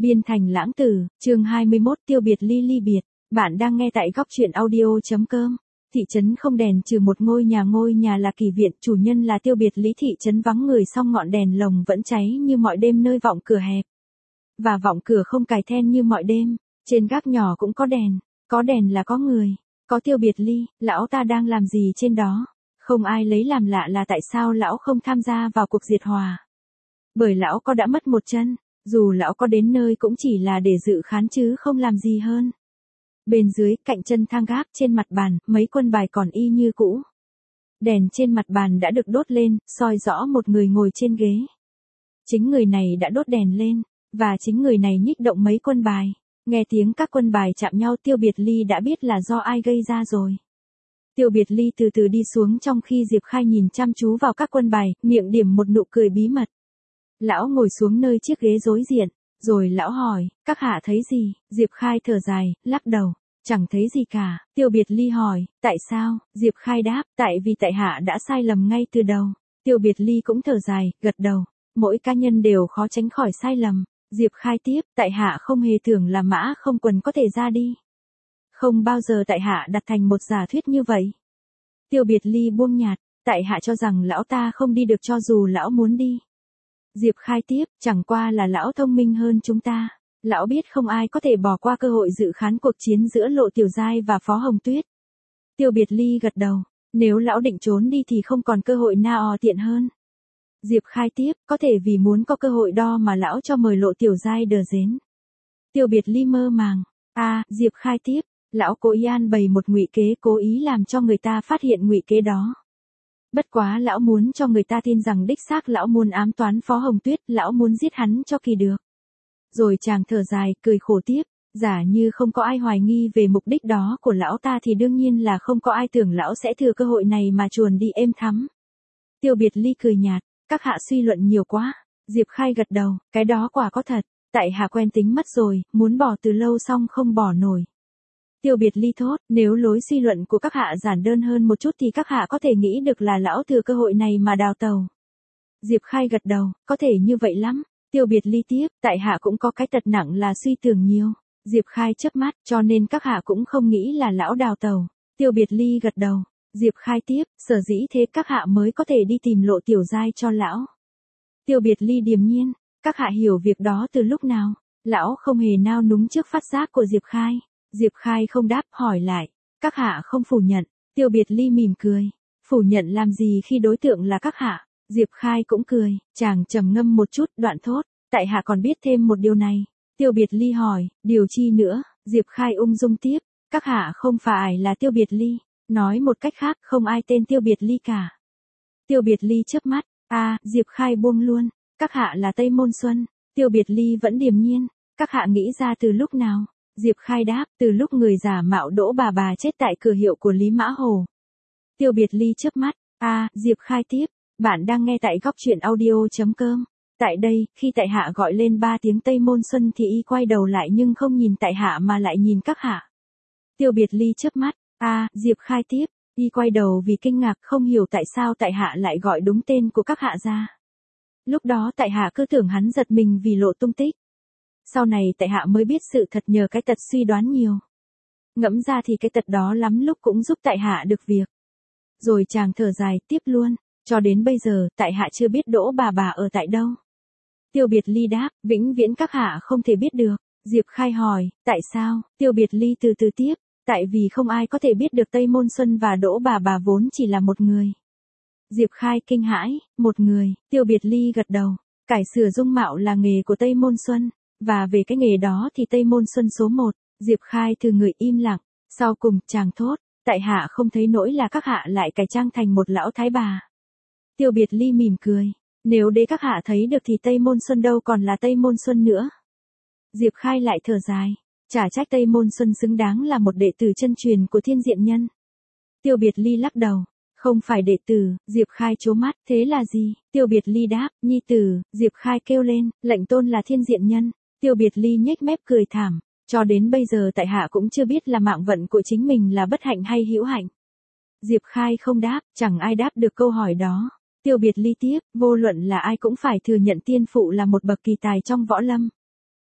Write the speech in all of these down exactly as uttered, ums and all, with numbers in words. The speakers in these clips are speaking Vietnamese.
Biên thành lãng tử, chương hai mươi mốt tiêu biệt ly ly biệt. Bạn đang nghe tại góc truyện audio.com. Thị trấn không đèn trừ một ngôi nhà ngôi nhà là Kỳ Viện, chủ nhân là Tiêu Biệt Lý. Thị trấn vắng người song ngọn đèn lồng vẫn cháy như mọi đêm nơi vọng cửa hẹp. Và vọng cửa không cài then như mọi đêm, trên gác nhỏ cũng có đèn, có đèn là có người, có Tiêu Biệt Ly, lão ta đang làm gì trên đó? Không ai lấy làm lạ là tại sao lão không tham gia vào cuộc diệt hòa. Bởi lão có đã mất một chân. Dù lão có đến nơi cũng chỉ là để dự khán chứ không làm gì hơn. Bên dưới, cạnh chân thang gác trên mặt bàn, mấy quân bài còn y như cũ. Đèn trên mặt bàn đã được đốt lên, soi rõ một người ngồi trên ghế. Chính người này đã đốt đèn lên, và chính người này nhích động mấy quân bài. Nghe tiếng các quân bài chạm nhau, Tiêu Biệt Ly đã biết là do ai gây ra rồi. Tiêu Biệt Ly từ từ đi xuống trong khi Diệp Khai nhìn chăm chú vào các quân bài, miệng điểm một nụ cười bí mật. Lão ngồi xuống nơi chiếc ghế đối diện, rồi lão hỏi, các hạ thấy gì? Diệp Khai thở dài, lắc đầu, chẳng thấy gì cả. Tiêu Biệt Ly hỏi, tại sao? Diệp Khai đáp, tại vì tại hạ đã sai lầm ngay từ đầu. Tiêu Biệt Ly cũng thở dài, gật đầu, mỗi cá nhân đều khó tránh khỏi sai lầm. Diệp Khai tiếp, tại hạ không hề tưởng là Mã Không Quần có thể ra đi. Không bao giờ tại hạ đặt thành một giả thuyết như vậy. Tiêu Biệt Ly buông nhạt, tại hạ cho rằng lão ta không đi được cho dù lão muốn đi. Diệp Khai tiếp, chẳng qua là lão thông minh hơn chúng ta. Lão biết không ai có thể bỏ qua cơ hội dự khán cuộc chiến giữa Lộ Tiểu Giai và Phó Hồng Tuyết. Tiêu Biệt Ly gật đầu, nếu lão định trốn đi thì không còn cơ hội nào tiện hơn. Diệp Khai tiếp, có thể vì muốn có cơ hội đó mà lão cho mời Lộ Tiểu Giai đờ dến. Tiêu Biệt Ly mơ màng, a à, Diệp Khai tiếp, lão cố ý an bày một ngụy kế, cố ý làm cho người ta phát hiện ngụy kế đó. Bất quá lão muốn cho người ta tin rằng đích xác lão muốn ám toán Phó Hồng Tuyết, lão muốn giết hắn cho kỳ được. Rồi chàng thở dài, cười khổ tiếp, giả như không có ai hoài nghi về mục đích đó của lão ta thì đương nhiên là không có ai tưởng lão sẽ thừa cơ hội này mà chuồn đi êm thắm. Tiêu Biệt Ly cười nhạt, các hạ suy luận nhiều quá. Diệp Khai gật đầu, cái đó quả có thật, tại hạ quen tính mất rồi, muốn bỏ từ lâu xong không bỏ nổi. Tiêu Biệt Ly thốt, nếu lối suy luận của các hạ giản đơn hơn một chút thì các hạ có thể nghĩ được là lão thừa cơ hội này mà đào tàu. Diệp Khai gật đầu, có thể như vậy lắm. Tiêu Biệt Ly tiếp, tại hạ cũng có cái tật nặng là suy tưởng nhiều. Diệp Khai chớp mắt, cho nên các hạ cũng không nghĩ là lão đào tàu. Tiêu Biệt Ly gật đầu. Diệp Khai tiếp, sở dĩ thế các hạ mới có thể đi tìm Lộ Tiểu Giai cho lão. Tiêu Biệt Ly điềm nhiên, các hạ hiểu việc đó từ lúc nào? Lão không hề nao núng trước phát giác của Diệp Khai. Diệp Khai không đáp, hỏi lại, các hạ không phủ nhận. Tiêu Biệt Ly mỉm cười, phủ nhận làm gì khi đối tượng là các hạ? Diệp Khai cũng cười, chàng trầm ngâm một chút, đoạn thốt, tại hạ còn biết thêm một điều này. Tiêu Biệt Ly hỏi, điều chi nữa? Diệp Khai ung dung tiếp, các hạ không phải là Tiêu Biệt Ly, nói một cách khác, không ai tên Tiêu Biệt Ly cả. Tiêu Biệt Ly chớp mắt, a à, Diệp Khai buông luôn, các hạ là Tây Môn Xuân. Tiêu Biệt Ly vẫn điềm nhiên, các hạ nghĩ ra từ lúc nào? Diệp Khai đáp, từ lúc người giả mạo Đỗ bà bà chết tại cửa hiệu của Lý Mã Hồ. Tiêu Biệt Ly chớp mắt, a à, Diệp Khai tiếp, bạn đang nghe tại góc truyện audio.com. Tại đây, khi tại hạ gọi lên ba tiếng Tây Môn Xuân thì y quay đầu lại nhưng không nhìn tại hạ mà lại nhìn các hạ. Tiêu Biệt Ly chớp mắt, a à, Diệp Khai tiếp, y quay đầu vì kinh ngạc không hiểu tại sao tại hạ lại gọi đúng tên của các hạ ra. Lúc đó tại hạ cứ tưởng hắn giật mình vì lộ tung tích. Sau này tại hạ mới biết sự thật nhờ cái tật suy đoán nhiều. Ngẫm ra thì cái tật đó lắm lúc cũng giúp tại hạ được việc. Rồi chàng thở dài, tiếp luôn, cho đến bây giờ tại hạ chưa biết Đỗ bà bà ở tại đâu. Tiêu Biệt Ly đáp, vĩnh viễn các hạ không thể biết được. Diệp Khai hỏi, tại sao? Tiêu Biệt Ly từ từ tiếp, tại vì không ai có thể biết được Tây Môn Xuân và Đỗ bà bà vốn chỉ là một người. Diệp Khai kinh hãi, một người. Tiêu Biệt Ly gật đầu, cải sửa dung mạo là nghề của Tây Môn Xuân. Và về cái nghề đó thì Tây Môn Xuân số một. Diệp Khai từ người im lặng, sau cùng chàng thốt, tại hạ không thấy nỗi là các hạ lại cải trang thành một lão thái bà. Tiêu Biệt Ly mỉm cười, nếu để các hạ thấy được thì Tây Môn Xuân đâu còn là Tây Môn Xuân nữa. Diệp Khai lại thở dài, chả trách Tây Môn Xuân xứng đáng là một đệ tử chân truyền của Thiên Diện Nhân. Tiêu Biệt Ly lắc đầu, không phải đệ tử. Diệp Khai trố mắt, thế là gì? Tiêu Biệt Ly đáp, nhi tử. Diệp Khai kêu lên, lệnh tôn là Thiên Diện Nhân. Tiêu Biệt Ly nhếch mép cười thảm, cho đến bây giờ tại hạ cũng chưa biết là mạng vận của chính mình là bất hạnh hay hữu hạnh. Diệp Khai không đáp, chẳng ai đáp được câu hỏi đó. Tiêu Biệt Ly tiếp, vô luận là ai cũng phải thừa nhận tiên phụ là một bậc kỳ tài trong võ lâm.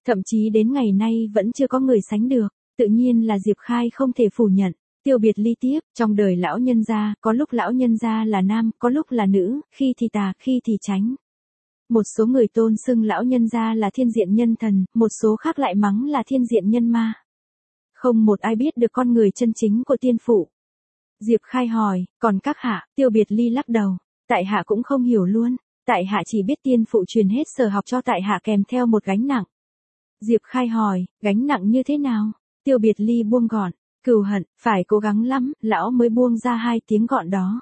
Thậm chí đến ngày nay vẫn chưa có người sánh được, tự nhiên là Diệp Khai không thể phủ nhận. Tiêu Biệt Ly tiếp, trong đời lão nhân gia, có lúc lão nhân gia là nam, có lúc là nữ, khi thì tà, khi thì tránh. Một số người tôn xưng lão nhân gia là thiên diện nhân thần, một số khác lại mắng là thiên diện nhân ma. Không một ai biết được con người chân chính của tiên phụ. Diệp Khai hỏi, còn các hạ? Tiêu Biệt Ly lắc đầu, tại hạ cũng không hiểu luôn, tại hạ chỉ biết tiên phụ truyền hết sở học cho tại hạ kèm theo một gánh nặng. Diệp Khai hỏi, gánh nặng như thế nào? Tiêu Biệt Ly buông gọn, cừu hận, phải cố gắng lắm, lão mới buông ra hai tiếng gọn đó.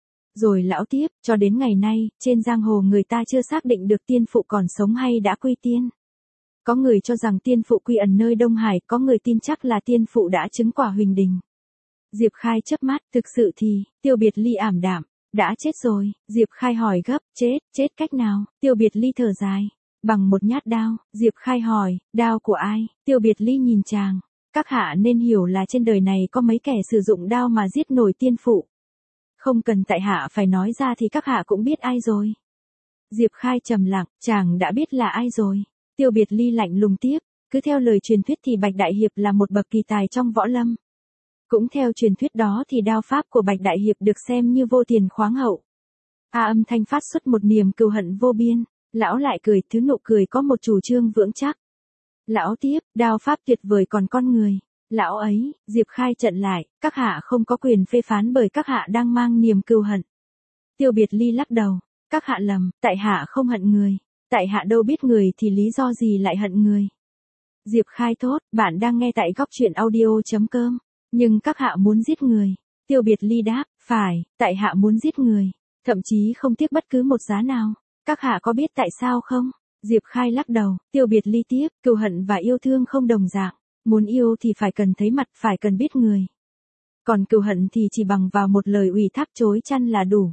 Rồi lão tiếp, cho đến ngày nay, trên giang hồ người ta chưa xác định được tiên phụ còn sống hay đã quy tiên. Có người cho rằng tiên phụ quy ẩn nơi Đông Hải, có người tin chắc là tiên phụ đã chứng quả huỳnh đình. Diệp Khai chớp mắt, thực sự thì, Tiêu Biệt Ly ảm đạm, đã chết rồi. Diệp Khai hỏi gấp, chết, chết cách nào? Tiêu Biệt Ly thở dài, bằng một nhát đao. Diệp Khai hỏi, đao của ai? Tiêu Biệt Ly nhìn chàng, các hạ nên hiểu là trên đời này có mấy kẻ sử dụng đao mà giết nổi tiên phụ. Không cần tại hạ phải nói ra thì các hạ cũng biết ai rồi. Diệp Khai trầm lặng, chàng đã biết là ai rồi. Tiêu Biệt Ly lạnh lùng tiếp, cứ theo lời truyền thuyết thì Bạch Đại Hiệp là một bậc kỳ tài trong võ lâm. Cũng theo truyền thuyết đó thì đao pháp của Bạch Đại Hiệp được xem như vô tiền khoáng hậu. A Âm Thanh phát xuất một niềm cừu hận vô biên, lão lại cười, thứ nụ cười có một chủ trương vững chắc. Lão tiếp, đao pháp tuyệt vời còn con người. Lão ấy, Diệp Khai trận lại, các hạ không có quyền phê phán bởi các hạ đang mang niềm cừu hận. Tiêu Biệt Ly lắc đầu, các hạ lầm, tại hạ không hận người, tại hạ đâu biết người thì lý do gì lại hận người. Diệp Khai thốt, bạn đang nghe tại góc truyện audio.com, nhưng các hạ muốn giết người. Tiêu Biệt Ly đáp, phải, tại hạ muốn giết người, thậm chí không tiếc bất cứ một giá nào. Các hạ có biết tại sao không? Diệp Khai lắc đầu, Tiêu Biệt Ly tiếp, cừu hận và yêu thương không đồng dạng. Muốn yêu thì phải cần thấy mặt, phải cần biết người. Còn cừu hận thì chỉ bằng vào một lời ủy thác chối chăn là đủ.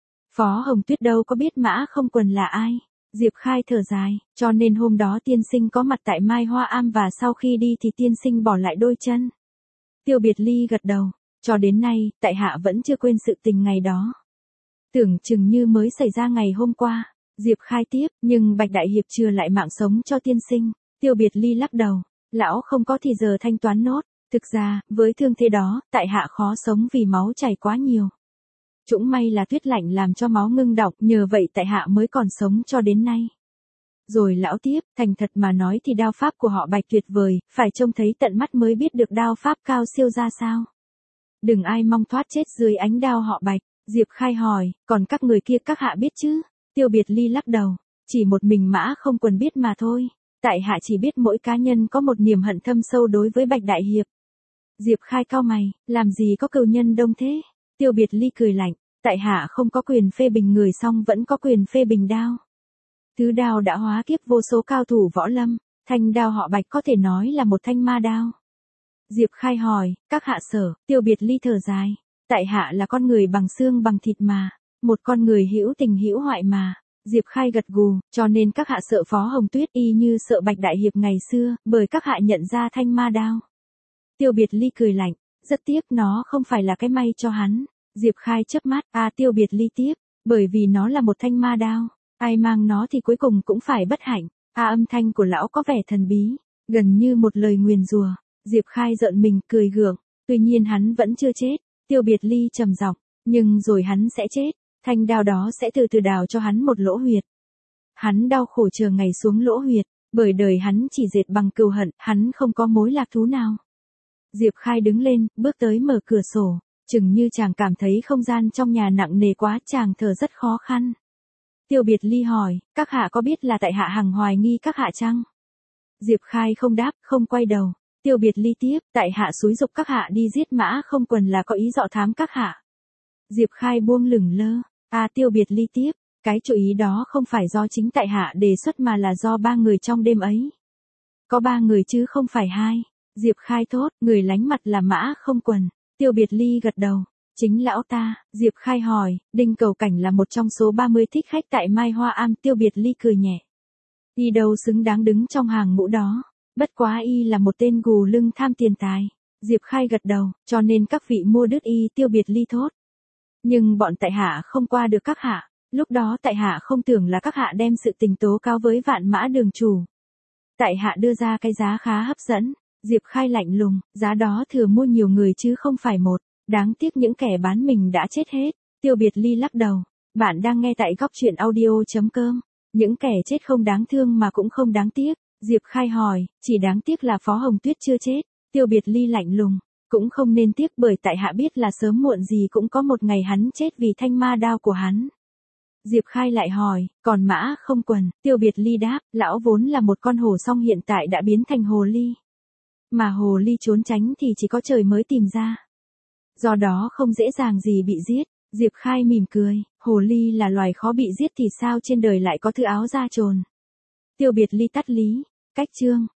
Phó Hồng Tuyết đâu có biết Mã Không Quần là ai. Diệp Khai thở dài, cho nên hôm đó tiên sinh có mặt tại Mai Hoa Am và sau khi đi thì tiên sinh bỏ lại đôi chân. Tiêu Biệt Ly gật đầu, cho đến nay, tại hạ vẫn chưa quên sự tình ngày đó. Tưởng chừng như mới xảy ra ngày hôm qua. Diệp Khai tiếp, nhưng Bạch Đại Hiệp trừ lại mạng sống cho tiên sinh. Tiêu Biệt Ly lắc đầu, lão không có thì giờ thanh toán nốt. Thực ra, với thương thế đó, tại hạ khó sống vì máu chảy quá nhiều. Cũng may là tuyết lạnh làm cho máu ngưng đọng, nhờ vậy tại hạ mới còn sống cho đến nay. Rồi lão tiếp, thành thật mà nói thì đao pháp của họ Bạch tuyệt vời, phải trông thấy tận mắt mới biết được đao pháp cao siêu ra sao. Đừng ai mong thoát chết dưới ánh đao họ Bạch. Diệp Khai hỏi, còn các người kia các hạ biết chứ? Tiêu Biệt Ly lắc đầu, chỉ một mình Mã Không Quần biết mà thôi. Tại hạ chỉ biết mỗi cá nhân có một niềm hận thâm sâu đối với Bạch Đại Hiệp. Diệp Khai cau mày, làm gì có cừu nhân đông thế? Tiêu Biệt Ly cười lạnh, tại hạ không có quyền phê bình người song vẫn có quyền phê bình đao. Thứ đao đã hóa kiếp vô số cao thủ võ lâm, thanh đao họ Bạch có thể nói là một thanh ma đao. Diệp Khai hỏi, các hạ sở? Tiêu Biệt Ly thở dài, tại hạ là con người bằng xương bằng thịt mà, một con người hữu tình hữu hoại mà. Diệp Khai gật gù, cho nên các hạ sợ Phó Hồng Tuyết y như sợ Bạch Đại Hiệp ngày xưa, bởi các hạ nhận ra thanh ma đao. Tiêu Biệt Ly cười lạnh, rất tiếc nó không phải là cái may cho hắn. Diệp Khai chớp mắt, à Tiêu Biệt Ly tiếp, bởi vì nó là một thanh ma đao, ai mang nó thì cuối cùng cũng phải bất hạnh. À âm thanh của lão có vẻ thần bí, gần như một lời nguyền rủa. Diệp Khai giận mình cười gượng, tuy nhiên hắn vẫn chưa chết. Tiêu Biệt Ly trầm giọng, nhưng rồi hắn sẽ chết. Thanh đao đó sẽ từ từ đào cho hắn một lỗ huyệt. Hắn đau khổ chờ ngày xuống lỗ huyệt, bởi đời hắn chỉ dệt bằng cừu hận, hắn không có mối lạc thú nào. Diệp Khai đứng lên, bước tới mở cửa sổ, chừng như chàng cảm thấy không gian trong nhà nặng nề quá, chàng thở rất khó khăn. Tiêu Biệt Ly hỏi, các hạ có biết là tại hạ hằng hoài nghi các hạ chăng? Diệp Khai không đáp, không quay đầu. Tiêu Biệt Ly tiếp, tại hạ xúi giục các hạ đi giết Mã Không Quần là có ý dọ thám các hạ. Diệp Khai buông lửng lơ. À Tiêu Biệt Ly tiếp, cái chủ ý đó không phải do chính tại hạ đề xuất mà là do ba người trong đêm ấy. Có ba người chứ không phải hai. Diệp Khai thốt, người lánh mặt là Mã Không Quần. Tiêu Biệt Ly gật đầu, chính lão ta. Diệp Khai hỏi, Đinh Cầu Cảnh là một trong số ba mươi thích khách tại Mai Hoa Am. Tiêu Biệt Ly cười nhẹ, y đâu xứng đáng đứng trong hàng ngũ đó, bất quá y là một tên gù lưng tham tiền tài. Diệp Khai gật đầu, cho nên các vị mua đứt y. Tiêu Biệt Ly thốt, nhưng bọn tại hạ không qua được các hạ, lúc đó tại hạ không tưởng là các hạ đem sự tình tố cáo với Vạn Mã Đường chủ. Tại hạ đưa ra cái giá khá hấp dẫn. Diệp Khai lạnh lùng, giá đó thừa mua nhiều người chứ không phải một. Đáng tiếc những kẻ bán mình đã chết hết. Tiêu Biệt Ly lắc đầu. Bạn đang nghe tại góc truyện audio.com. Những kẻ chết không đáng thương mà cũng không đáng tiếc. Diệp Khai hỏi, chỉ đáng tiếc là Phó Hồng Tuyết chưa chết. Tiêu Biệt Ly lạnh lùng, cũng không nên tiếc bởi tại hạ biết là sớm muộn gì cũng có một ngày hắn chết vì thanh ma đao của hắn. Diệp Khai lại hỏi, còn mã không quần, Tiêu Biệt Ly đáp, lão vốn là một con hổ song hiện tại đã biến thành hồ ly. Mà hồ ly trốn tránh thì chỉ có trời mới tìm ra. Do đó không dễ dàng gì bị giết. Diệp Khai mỉm cười, hồ ly là loài khó bị giết thì sao trên đời lại có thứ áo da trồn. Tiêu Biệt Ly tắt lý, cách chương.